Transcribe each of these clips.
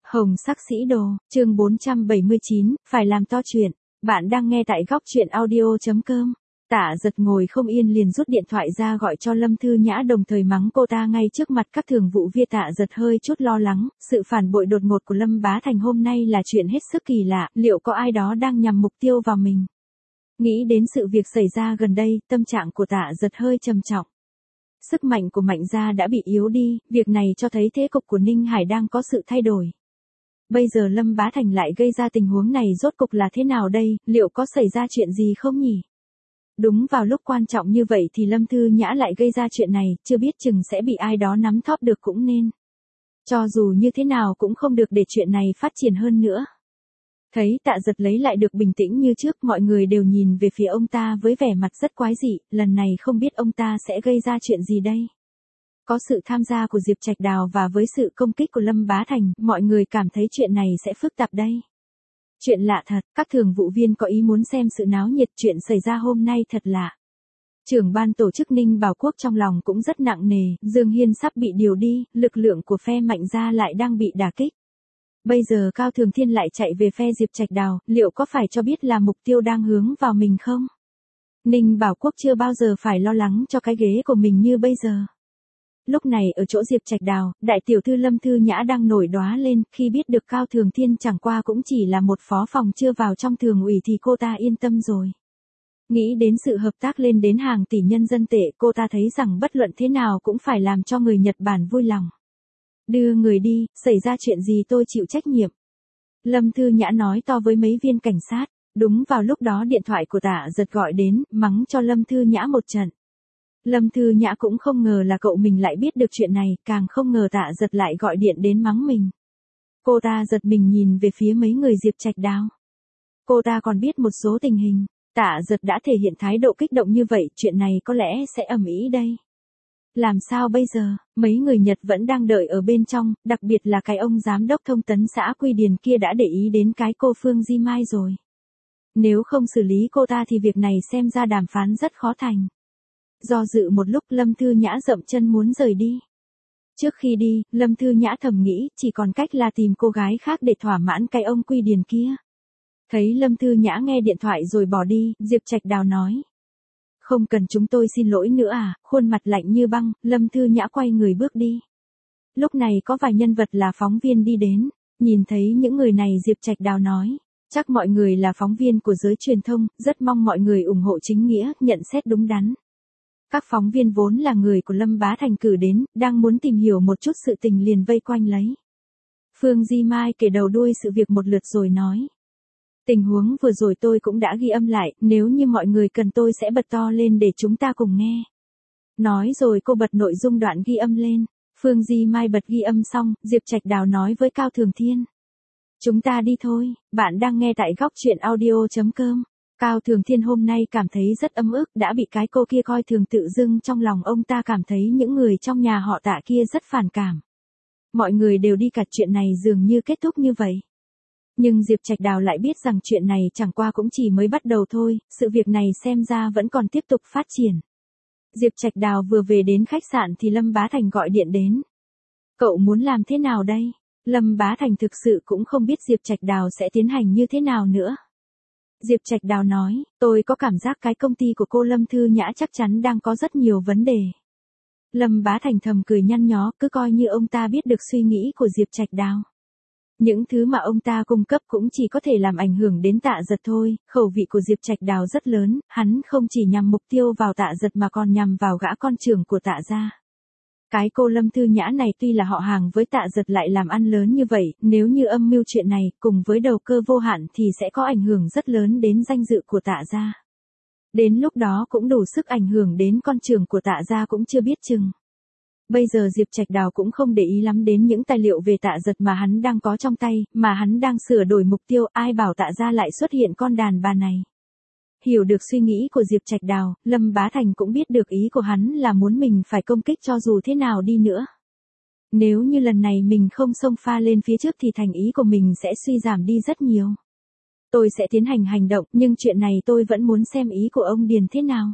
Hồng sắc sĩ đồ, chương 479, phải làm to chuyện. Bạn đang nghe tại góc chuyện audio.com. Tạ Giật ngồi không yên liền rút điện thoại ra gọi cho Lâm Thư Nhã, đồng thời mắng cô ta ngay trước mặt các thường vụ viên. Tạ Giật hơi chút lo lắng, sự phản bội đột ngột của Lâm Bá Thành hôm nay là chuyện hết sức kỳ lạ, liệu có ai đó đang nhằm mục tiêu vào mình? Nghĩ đến sự việc xảy ra gần đây, tâm trạng của Tạ Giật hơi trầm trọng. Sức mạnh của Mạnh gia đã bị yếu đi, việc này cho thấy thế cục của Ninh Hải đang có sự thay đổi. Bây giờ Lâm Bá Thành lại gây ra tình huống này rốt cục là thế nào đây, liệu có xảy ra chuyện gì không nhỉ? Đúng vào lúc quan trọng như vậy thì Lâm Thư Nhã lại gây ra chuyện này, chưa biết chừng sẽ bị ai đó nắm thóp được cũng nên. Cho dù như thế nào cũng không được để chuyện này phát triển hơn nữa. Thấy Tạ Giật lấy lại được bình tĩnh như trước, mọi người đều nhìn về phía ông ta với vẻ mặt rất quái dị, lần này không biết ông ta sẽ gây ra chuyện gì đây. Có sự tham gia của Diệp Trạch Đào và với sự công kích của Lâm Bá Thành, mọi người cảm thấy chuyện này sẽ phức tạp đây. Chuyện lạ thật, các thường vụ viên có ý muốn xem sự náo nhiệt, chuyện xảy ra hôm nay thật lạ. Trưởng ban tổ chức Ninh Bảo Quốc trong lòng cũng rất nặng nề, Dương Hiên sắp bị điều đi, lực lượng của phe Mạnh gia lại đang bị đả kích. Bây giờ Cao Thường Thiên lại chạy về phe Diệp Trạch Đào, liệu có phải cho biết là mục tiêu đang hướng vào mình không? Ninh Bảo Quốc chưa bao giờ phải lo lắng cho cái ghế của mình như bây giờ. Lúc này ở chỗ Diệp Trạch Đào, đại tiểu thư Lâm Thư Nhã đang nổi đoá lên, khi biết được Cao Thường Thiên chẳng qua cũng chỉ là một phó phòng chưa vào trong thường ủy thì cô ta yên tâm rồi. Nghĩ đến sự hợp tác lên đến hàng tỷ nhân dân tệ, cô ta thấy rằng bất luận thế nào cũng phải làm cho người Nhật Bản vui lòng. Đưa người đi, xảy ra chuyện gì tôi chịu trách nhiệm. Lâm Thư Nhã nói to với mấy viên cảnh sát. Đúng vào lúc đó điện thoại của Tạ Giật gọi đến, mắng cho Lâm Thư Nhã một trận. Lâm Thư Nhã cũng không ngờ là cậu mình lại biết được chuyện này, càng không ngờ Tạ Giật lại gọi điện đến mắng mình. Cô ta giật mình nhìn về phía mấy người Diệp Trạch Đào. Cô ta còn biết một số tình hình, Tạ Giật đã thể hiện thái độ kích động như vậy, chuyện này có lẽ sẽ ầm ĩ đây. Làm sao bây giờ, mấy người Nhật vẫn đang đợi ở bên trong, đặc biệt là cái ông giám đốc thông tấn xã Quy Điền kia đã để ý đến cái cô Phương Di Mai rồi. Nếu không xử lý cô ta thì việc này xem ra đàm phán rất khó thành. Do dự một lúc, Lâm Thư Nhã dậm chân muốn rời đi. Trước khi đi, Lâm Thư Nhã thầm nghĩ chỉ còn cách là tìm cô gái khác để thỏa mãn cái ông Quy Điền kia. Thấy Lâm Thư Nhã nghe điện thoại rồi bỏ đi, Diệp Trạch Đào nói. Không cần chúng tôi xin lỗi nữa à, khuôn mặt lạnh như băng, Lâm Thư Nhã quay người bước đi. Lúc này có vài nhân vật là phóng viên đi đến, nhìn thấy những người này Diệp Trạch Đào nói. Chắc mọi người là phóng viên của giới truyền thông, rất mong mọi người ủng hộ chính nghĩa, nhận xét đúng đắn. Các phóng viên vốn là người của Lâm Bá Thành cử đến, đang muốn tìm hiểu một chút sự tình liền vây quanh lấy. Phương Di Mai kể đầu đuôi sự việc một lượt rồi nói. Tình huống vừa rồi tôi cũng đã ghi âm lại, nếu như mọi người cần tôi sẽ bật to lên để chúng ta cùng nghe. Nói rồi cô bật nội dung đoạn ghi âm lên. Phương Di Mai bật ghi âm xong, Diệp Trạch Đào nói với Cao Thường Thiên. Chúng ta đi thôi, bạn đang nghe tại góc chuyện audio.com. Cao Thường Thiên hôm nay cảm thấy rất ấm ức, đã bị cái cô kia coi thường, tự dưng trong lòng ông ta cảm thấy những người trong nhà họ Tạ kia rất phản cảm. Mọi người đều đi cả, chuyện này dường như kết thúc như vậy. Nhưng Diệp Trạch Đào lại biết rằng chuyện này chẳng qua cũng chỉ mới bắt đầu thôi, sự việc này xem ra vẫn còn tiếp tục phát triển. Diệp Trạch Đào vừa về đến khách sạn thì Lâm Bá Thành gọi điện đến. Cậu muốn làm thế nào đây? Lâm Bá Thành thực sự cũng không biết Diệp Trạch Đào sẽ tiến hành như thế nào nữa. Diệp Trạch Đào nói, tôi có cảm giác cái công ty của cô Lâm Thư Nhã chắc chắn đang có rất nhiều vấn đề. Lâm Bá Thành thầm cười nhăn nhó, cứ coi như ông ta biết được suy nghĩ của Diệp Trạch Đào. Những thứ mà ông ta cung cấp cũng chỉ có thể làm ảnh hưởng đến Tạ Giật thôi, khẩu vị của Diệp Trạch Đào rất lớn, hắn không chỉ nhằm mục tiêu vào Tạ Giật mà còn nhằm vào gã con trưởng của Tạ gia. Cái cô Lâm Thư Nhã này tuy là họ hàng với Tạ Giật lại làm ăn lớn như vậy, nếu như âm mưu chuyện này cùng với đầu cơ vô hạn thì sẽ có ảnh hưởng rất lớn đến danh dự của Tạ gia. Đến lúc đó cũng đủ sức ảnh hưởng đến con trưởng của Tạ gia cũng chưa biết chừng. Bây giờ Diệp Trạch Đào cũng không để ý lắm đến những tài liệu về Tạ Giật mà hắn đang có trong tay, mà hắn đang sửa đổi mục tiêu, ai bảo Tạ gia lại xuất hiện con đàn bà này. Hiểu được suy nghĩ của Diệp Trạch Đào, Lâm Bá Thành cũng biết được ý của hắn là muốn mình phải công kích cho dù thế nào đi nữa. Nếu như lần này mình không xông pha lên phía trước thì thành ý của mình sẽ suy giảm đi rất nhiều. Tôi sẽ tiến hành hành động, nhưng chuyện này tôi vẫn muốn xem ý của ông Điền thế nào.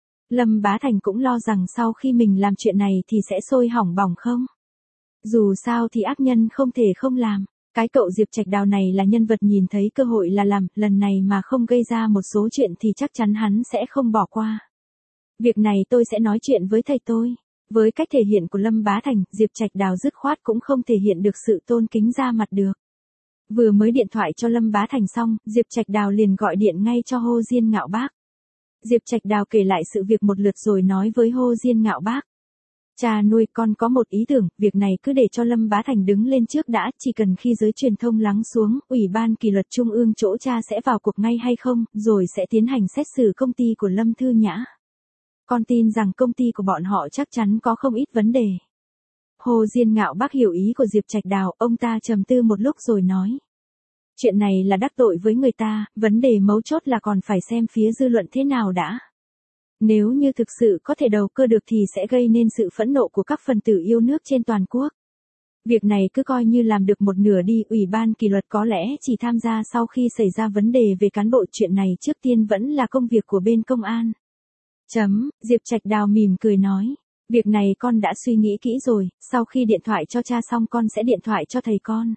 Lâm Bá Thành cũng lo rằng sau khi mình làm chuyện này thì sẽ sôi hỏng bỏng không. Dù sao thì ác nhân không thể không làm. Cái cậu Diệp Trạch Đào này là nhân vật nhìn thấy cơ hội là làm, lần này mà không gây ra một số chuyện thì chắc chắn hắn sẽ không bỏ qua. Việc này tôi sẽ nói chuyện với thầy tôi. Với cách thể hiện của Lâm Bá Thành, Diệp Trạch Đào dứt khoát cũng không thể hiện được sự tôn kính ra mặt được. Vừa mới điện thoại cho Lâm Bá Thành xong, Diệp Trạch Đào liền gọi điện ngay cho Hồ Diên Ngạo Bác. Diệp Trạch Đào kể lại sự việc một lượt rồi nói với Hồ Diên Ngạo Bác. Cha nuôi, con có một ý tưởng, việc này cứ để cho Lâm Bá Thành đứng lên trước đã, chỉ cần khi giới truyền thông lắng xuống, Ủy ban kỷ luật Trung ương chỗ cha sẽ vào cuộc ngay hay không, rồi sẽ tiến hành xét xử công ty của Lâm Thư Nhã. Con tin rằng công ty của bọn họ chắc chắn có không ít vấn đề. Hồ Diên Ngạo Bác hiểu ý của Diệp Trạch Đào, ông ta trầm tư một lúc rồi nói. Chuyện này là đắc tội với người ta, vấn đề mấu chốt là còn phải xem phía dư luận thế nào đã. Nếu như thực sự có thể đầu cơ được thì sẽ gây nên sự phẫn nộ của các phần tử yêu nước trên toàn quốc. Việc này cứ coi như làm được một nửa đi, Ủy ban kỷ luật có lẽ chỉ tham gia sau khi xảy ra vấn đề về cán bộ, chuyện này trước tiên vẫn là công việc của bên công an. Diệp Trạch Đào mỉm cười nói. Việc này con đã suy nghĩ kỹ rồi, sau khi điện thoại cho cha xong con sẽ điện thoại cho thầy con.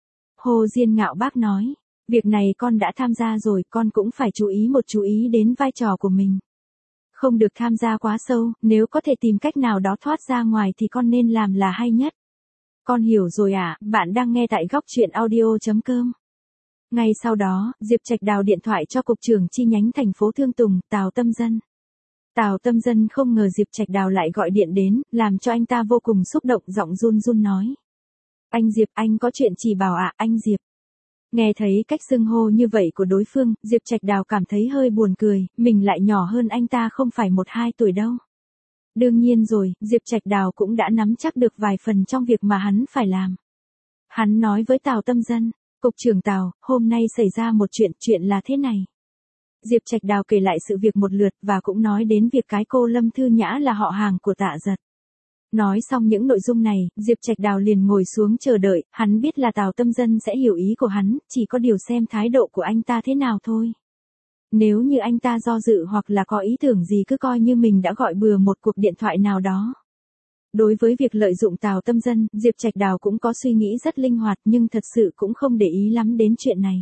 Hồ Diên Ngạo Bác nói. Việc này con đã tham gia rồi, con cũng phải chú ý đến vai trò của mình. Không được tham gia quá sâu, nếu có thể tìm cách nào đó thoát ra ngoài thì con nên làm là hay nhất. Con hiểu rồi ạ, bạn đang nghe tại góc truyện audio.com. Ngay sau đó, Diệp Trạch Đào điện thoại cho cục trưởng chi nhánh thành phố Thương Tùng, Tào Tâm Dân. Tào Tâm Dân không ngờ Diệp Trạch Đào lại gọi điện đến, làm cho anh ta vô cùng xúc động, giọng run run nói. Anh Diệp, anh có chuyện chỉ bảo ạ, anh Diệp. Nghe thấy cách xưng hô như vậy của đối phương, Diệp Trạch Đào cảm thấy hơi buồn cười, mình lại nhỏ hơn anh ta không phải 1-2 tuổi đâu. Đương nhiên rồi, Diệp Trạch Đào cũng đã nắm chắc được vài phần trong việc mà hắn phải làm. Hắn nói với Tào Tâm Dân, Cục trưởng Tào, hôm nay xảy ra một chuyện là thế này. Diệp Trạch Đào kể lại sự việc một lượt và cũng nói đến việc cái cô Lâm Thư Nhã là họ hàng của Tạ Giật. Nói xong những nội dung này, Diệp Trạch Đào liền ngồi xuống chờ đợi, hắn biết là Tào Tâm Dân sẽ hiểu ý của hắn, chỉ có điều xem thái độ của anh ta thế nào thôi. Nếu như anh ta do dự hoặc là có ý tưởng gì cứ coi như mình đã gọi bừa một cuộc điện thoại nào đó. Đối với việc lợi dụng Tào Tâm Dân, Diệp Trạch Đào cũng có suy nghĩ rất linh hoạt nhưng thật sự cũng không để ý lắm đến chuyện này.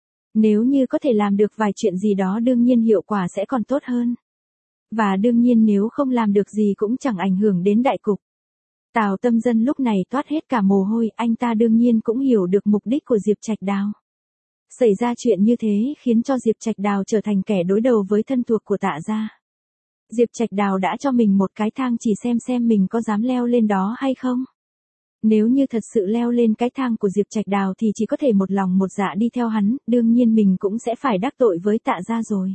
Nếu như có thể làm được vài chuyện gì đó đương nhiên hiệu quả sẽ còn tốt hơn. Và đương nhiên nếu không làm được gì cũng chẳng ảnh hưởng đến đại cục. Tào Tâm Dân lúc này toát hết cả mồ hôi, anh ta đương nhiên cũng hiểu được mục đích của Diệp Trạch Đào. Xảy ra chuyện như thế khiến cho Diệp Trạch Đào trở thành kẻ đối đầu với thân thuộc của Tạ gia. Diệp Trạch Đào đã cho mình một cái thang chỉ xem mình có dám leo lên đó hay không. Nếu như thật sự leo lên cái thang của Diệp Trạch Đào thì chỉ có thể một lòng một dạ đi theo hắn, đương nhiên mình cũng sẽ phải đắc tội với Tạ gia rồi.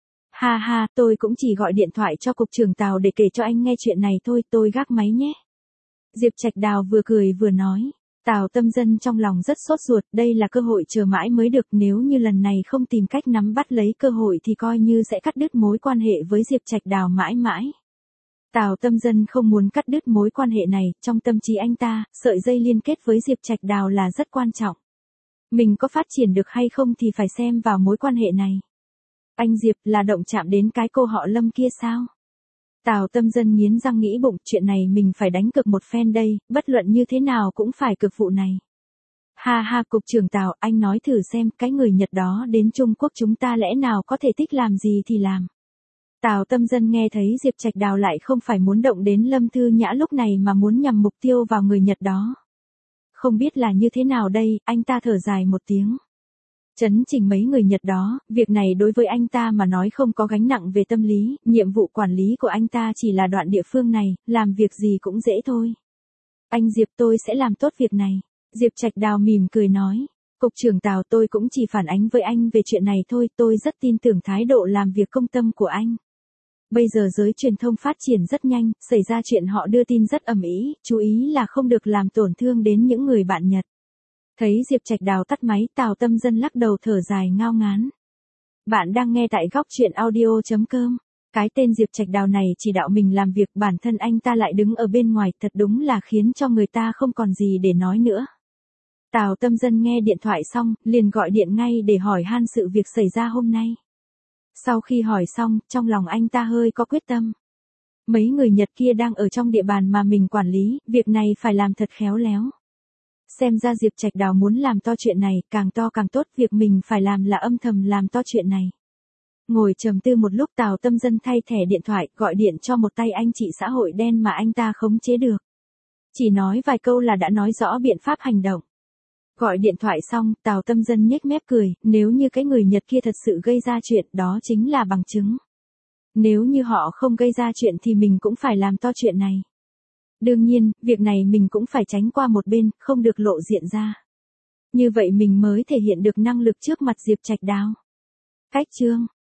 Ha ha, tôi cũng chỉ gọi điện thoại cho cục trưởng Tào để kể cho anh nghe chuyện này thôi, tôi gác máy nhé. Diệp Trạch Đào vừa cười vừa nói. Tào Tâm Dân trong lòng rất sốt ruột, đây là cơ hội chờ mãi mới được, nếu như lần này không tìm cách nắm bắt lấy cơ hội thì coi như sẽ cắt đứt mối quan hệ với Diệp Trạch Đào mãi mãi. Tào Tâm Dân không muốn cắt đứt mối quan hệ này, trong tâm trí anh ta, sợi dây liên kết với Diệp Trạch Đào là rất quan trọng. Mình có phát triển được hay không thì phải xem vào mối quan hệ này. Anh Diệp là động chạm đến cái cô họ Lâm kia sao? Tào Tâm Dân nghiến răng nghĩ bụng, chuyện này mình phải đánh cược một phen đây, bất luận như thế nào cũng phải cược vụ này. Ha ha, cục trưởng Tào, anh nói thử xem, cái người Nhật đó đến Trung Quốc chúng ta lẽ nào có thể thích làm gì thì làm. Tào Tâm Dân nghe thấy Diệp Trạch Đào lại không phải muốn động đến Lâm Thư Nhã lúc này mà muốn nhằm mục tiêu vào người Nhật đó. Không biết là như thế nào đây, anh ta thở dài một tiếng. Chấn chỉnh mấy người Nhật đó, việc này đối với anh ta mà nói không có gánh nặng về tâm lý, nhiệm vụ quản lý của anh ta chỉ là đoạn địa phương này, làm việc gì cũng dễ thôi. Anh Diệp, tôi sẽ làm tốt việc này. Diệp Trạch Đào mỉm cười nói. Cục trưởng Tào, tôi cũng chỉ phản ánh với anh về chuyện này thôi, tôi rất tin tưởng thái độ làm việc công tâm của anh. Bây giờ giới truyền thông phát triển rất nhanh, xảy ra chuyện họ đưa tin rất ầm ĩ, chú ý là không được làm tổn thương đến những người bạn Nhật. Thấy Diệp Trạch Đào tắt máy, Tào Tâm Dân lắc đầu thở dài ngao ngán. Bạn đang nghe tại góc truyện audio.com. Cái tên Diệp Trạch Đào này chỉ đạo mình làm việc, bản thân anh ta lại đứng ở bên ngoài, thật đúng là khiến cho người ta không còn gì để nói nữa. Tào Tâm Dân nghe điện thoại xong, liền gọi điện ngay để hỏi han sự việc xảy ra hôm nay. Sau khi hỏi xong, trong lòng anh ta hơi có quyết tâm. Mấy người Nhật kia đang ở trong địa bàn mà mình quản lý, việc này phải làm thật khéo léo. Xem ra Diệp Trạch Đào muốn làm to chuyện này, càng to càng tốt, việc mình phải làm là âm thầm làm to chuyện này. Ngồi trầm tư một lúc, Tào Tâm Dân thay thẻ điện thoại, gọi điện cho một tay anh chị xã hội đen mà anh ta khống chế được. Chỉ nói vài câu là đã nói rõ biện pháp hành động. Gọi điện thoại xong, Tào Tâm Dân nhếch mép cười, nếu như cái người Nhật kia thật sự gây ra chuyện, đó chính là bằng chứng. Nếu như họ không gây ra chuyện thì mình cũng phải làm to chuyện này. Đương nhiên, việc này mình cũng phải tránh qua một bên, không được lộ diện ra. Như vậy mình mới thể hiện được năng lực trước mặt Diệp Trạch Đào. Cách chương